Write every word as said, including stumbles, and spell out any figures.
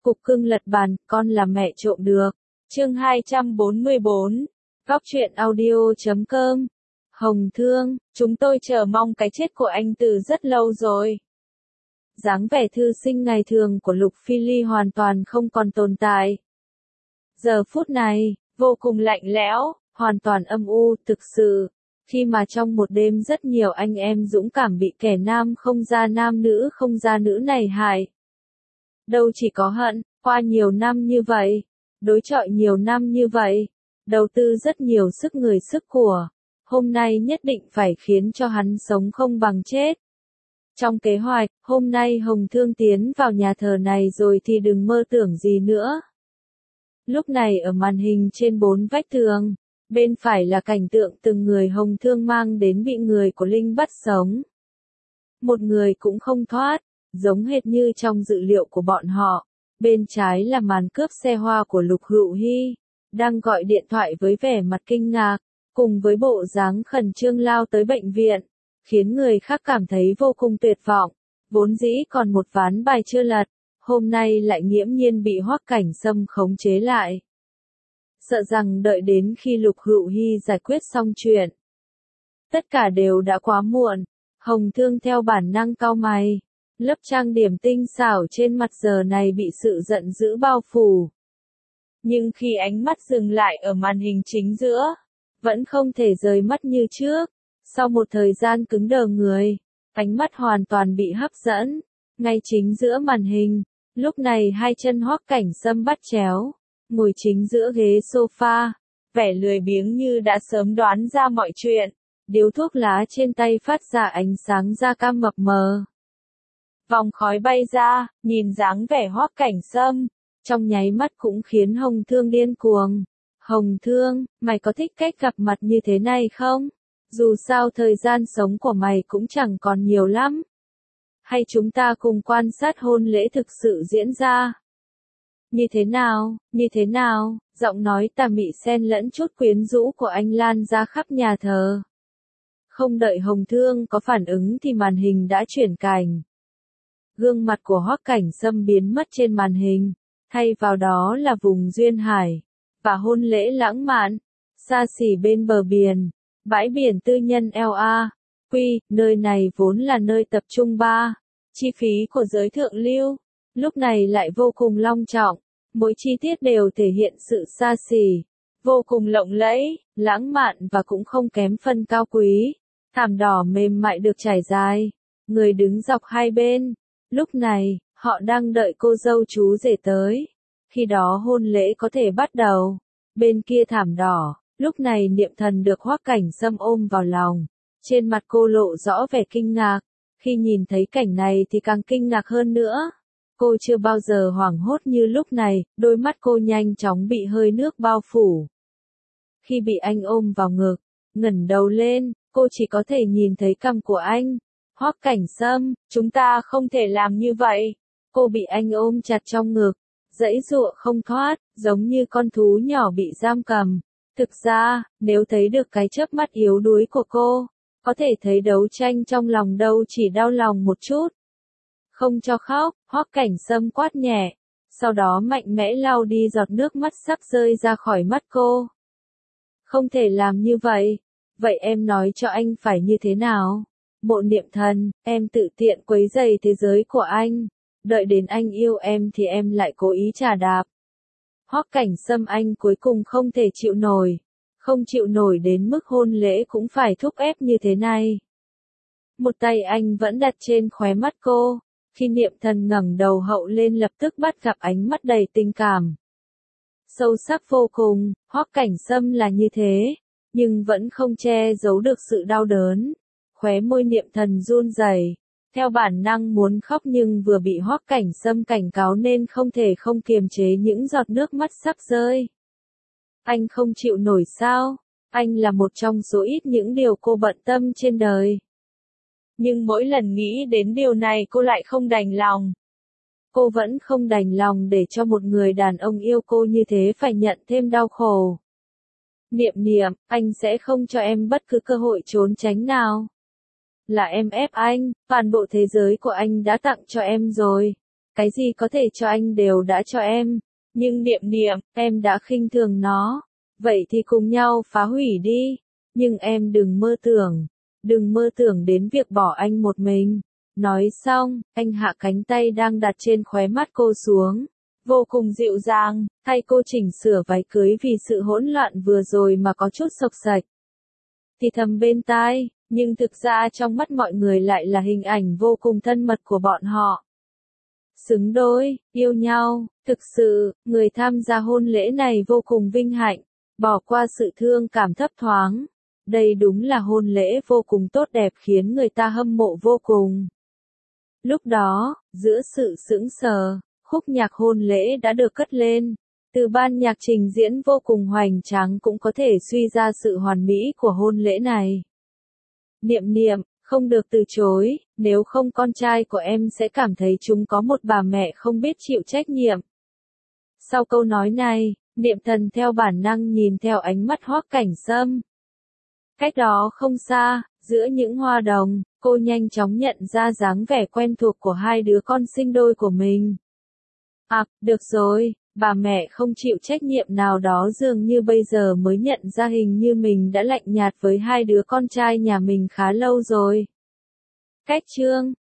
Cục cưng lật bàn, con là mẹ trộm được. Chương hai trăm bốn mươi bốn. Góc truyện audio chấm com. Hồng Thương, chúng tôi chờ mong cái chết của anh từ rất lâu rồi. Dáng vẻ thư sinh ngày thường của Lục Phi Ly hoàn toàn không còn tồn tại. Giờ phút này, vô cùng lạnh lẽo, hoàn toàn âm u, thực sự. Khi mà trong một đêm rất nhiều anh em dũng cảm bị kẻ nam không ra nam nữ không ra nữ này hại. Đâu chỉ có hận, qua nhiều năm như vậy, đối chọi nhiều năm như vậy, đầu tư rất nhiều sức người sức của, hôm nay nhất định phải khiến cho hắn sống không bằng chết. Trong kế hoạch, hôm nay Hồng Thương tiến vào nhà thờ này rồi thì đừng mơ tưởng gì nữa. Lúc này ở màn hình trên bốn vách tường, bên phải là cảnh tượng từng người Hồng Thương mang đến bị người của Linh bắt sống. Một người cũng không thoát, giống hệt như trong dự liệu của bọn họ. Bên trái là màn cướp xe hoa của Lục Hữu Hy, đang gọi điện thoại với vẻ mặt kinh ngạc, cùng với bộ dáng khẩn trương lao tới bệnh viện, khiến người khác cảm thấy vô cùng tuyệt vọng. Vốn dĩ còn một ván bài chưa lật, hôm nay lại nghiễm nhiên bị Hoắc Cảnh Sâm khống chế lại. Sợ rằng đợi đến khi Lục Hữu Hy giải quyết xong chuyện, tất cả đều đã quá muộn. Hồng Thương theo bản năng cau mày, lớp trang điểm tinh xảo trên mặt giờ này bị sự giận dữ bao phủ. Nhưng khi ánh mắt dừng lại ở màn hình chính giữa, vẫn không thể rời mắt như trước. Sau một thời gian cứng đờ người, ánh mắt hoàn toàn bị hấp dẫn. Ngay chính giữa màn hình, lúc này hai chân Hoắc Cảnh Sâm bắt chéo, ngồi chính giữa ghế sofa, vẻ lười biếng như đã sớm đoán ra mọi chuyện. Điếu thuốc lá trên tay phát ra ánh sáng da cam mập mờ. Vòng khói bay ra, nhìn dáng vẻ Hoắc Cảnh Sâm, trong nháy mắt cũng khiến Hồng Thương điên cuồng. Hồng Thương, mày có thích cách gặp mặt như thế này không? Dù sao thời gian sống của mày cũng chẳng còn nhiều lắm. Hay chúng ta cùng quan sát hôn lễ thực sự diễn ra? Như thế nào, như thế nào? Giọng nói tà mị xen lẫn chút quyến rũ của anh lan ra khắp nhà thờ. Không đợi Hồng Thương có phản ứng thì màn hình đã chuyển cảnh. Gương mặt của Hoắc Cảnh Sâm biến mất trên màn hình, thay vào đó là vùng duyên hải, và hôn lễ lãng mạn, xa xỉ bên bờ biển, bãi biển tư nhân lờ a quy, nơi này vốn là nơi tập trung ba, chi phí của giới thượng lưu, lúc này lại vô cùng long trọng, mỗi chi tiết đều thể hiện sự xa xỉ, vô cùng lộng lẫy, lãng mạn và cũng không kém phần cao quý. Thảm đỏ mềm mại được trải dài, người đứng dọc hai bên. Lúc này, họ đang đợi cô dâu chú rể tới. Khi đó hôn lễ có thể bắt đầu. Bên kia thảm đỏ, lúc này Niệm Thần được Hoắc Cảnh Sâm ôm vào lòng. Trên mặt cô lộ rõ vẻ kinh ngạc. Khi nhìn thấy cảnh này thì càng kinh ngạc hơn nữa. Cô chưa bao giờ hoảng hốt như lúc này, đôi mắt cô nhanh chóng bị hơi nước bao phủ. Khi bị anh ôm vào ngực, ngẩng đầu lên, cô chỉ có thể nhìn thấy cằm của anh. Hoắc Cảnh Sâm, chúng ta không thể làm như vậy. Cô bị anh ôm chặt trong ngực, giãy giụa không thoát, giống như con thú nhỏ bị giam cầm. Thực ra, nếu thấy được cái chớp mắt yếu đuối của cô, có thể thấy đấu tranh trong lòng đâu chỉ đau lòng một chút. Không cho khóc, Hoắc Cảnh Sâm quát nhẹ, sau đó mạnh mẽ lau đi giọt nước mắt sắp rơi ra khỏi mắt cô. Không thể làm như vậy. Vậy em nói cho anh phải như thế nào? Mộ Niệm Thần, em tự tiện quấy rầy thế giới của anh. Đợi đến anh yêu em thì em lại cố ý trà đạp. Hoắc Cảnh Sâm anh cuối cùng không thể chịu nổi. Không chịu nổi đến mức hôn lễ cũng phải thúc ép như thế này. Một tay anh vẫn đặt trên khóe mắt cô. Khi Niệm Thần ngẩng đầu hậu lên lập tức bắt gặp ánh mắt đầy tình cảm. Sâu sắc vô cùng, Hoắc Cảnh Sâm là như thế. Nhưng vẫn không che giấu được sự đau đớn. Khóe môi Niệm Thần run rẩy, theo bản năng muốn khóc nhưng vừa bị Hoắc Cảnh Sâm cảnh cáo nên không thể không kiềm chế những giọt nước mắt sắp rơi. Anh không chịu nổi sao? Anh là một trong số ít những điều cô bận tâm trên đời. Nhưng mỗi lần nghĩ đến điều này cô lại không đành lòng. Cô vẫn không đành lòng để cho một người đàn ông yêu cô như thế phải nhận thêm đau khổ. Niệm Niệm, anh sẽ không cho em bất cứ cơ hội trốn tránh nào. Là em ép anh, toàn bộ thế giới của anh đã tặng cho em rồi. cái gì có thể cho anh đều đã cho em. Nhưng Niệm Niệm, em đã khinh thường nó. Vậy thì cùng nhau phá hủy đi. Nhưng em đừng mơ tưởng. Đừng mơ tưởng đến việc bỏ anh một mình. Nói xong, anh hạ cánh tay đang đặt trên khóe mắt cô xuống. Vô cùng dịu dàng, thay cô chỉnh sửa váy cưới vì sự hỗn loạn vừa rồi mà có chút xộc xạch. Thì thầm bên tai, nhưng thực ra trong mắt mọi người lại là hình ảnh vô cùng thân mật của bọn họ. Xứng đôi, yêu nhau, thực sự, người tham gia hôn lễ này vô cùng vinh hạnh, bỏ qua sự thương cảm thấp thoáng. Đây đúng là hôn lễ vô cùng tốt đẹp khiến người ta hâm mộ vô cùng. Lúc đó, giữa sự sững sờ, khúc nhạc hôn lễ đã được cất lên. Từ ban nhạc trình diễn vô cùng hoành tráng cũng có thể suy ra sự hoàn mỹ của hôn lễ này. Niệm Niệm, không được từ chối, nếu không con trai của em sẽ cảm thấy chúng có một bà mẹ không biết chịu trách nhiệm. Sau câu nói này, Niệm Thần theo bản năng nhìn theo ánh mắt Hoắc Cảnh Sâm. Cách đó không xa, giữa những hoa đồng, cô nhanh chóng nhận ra dáng vẻ quen thuộc của hai đứa con sinh đôi của mình. À, được rồi, bà mẹ không chịu trách nhiệm nào đó dường như bây giờ mới nhận ra hình như mình đã lạnh nhạt với hai đứa con trai nhà mình khá lâu rồi. Cách chương